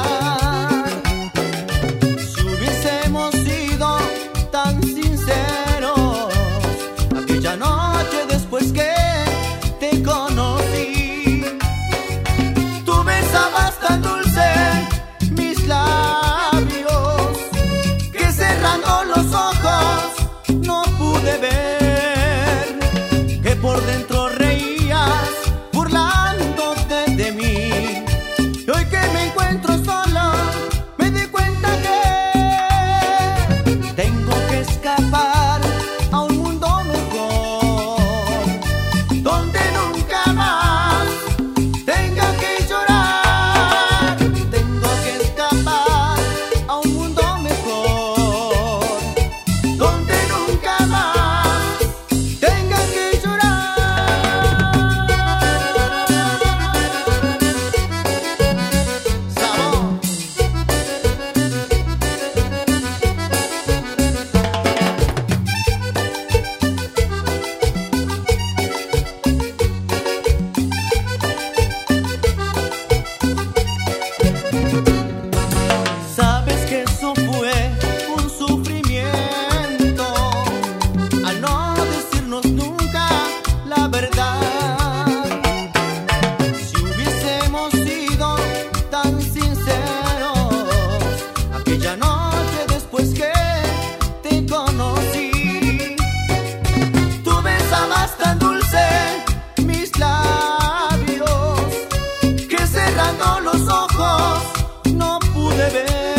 Si hubiésemos sido tan sinceros aquella noche después que te conocí, tú besabas tan dulce mis labios que cerrando los ojos no pude ver que por dentro reías burlándote de mí. Y hoy que me encuentro solo me di cuenta que tengo que escapar a un mundo mejor, donde nunca más tenga que llorar. Tengo que escapar a un mundo mejor, donde nunca más tenga que llorar. Sabor. Sabes que eso fue un sufrimiento al no decirnos nunca la verdad. Si hubiésemos sido tan sinceros aquella noche después que te conocí, tú besabas tan dulce mis labios que cerrando los ojos no pude ver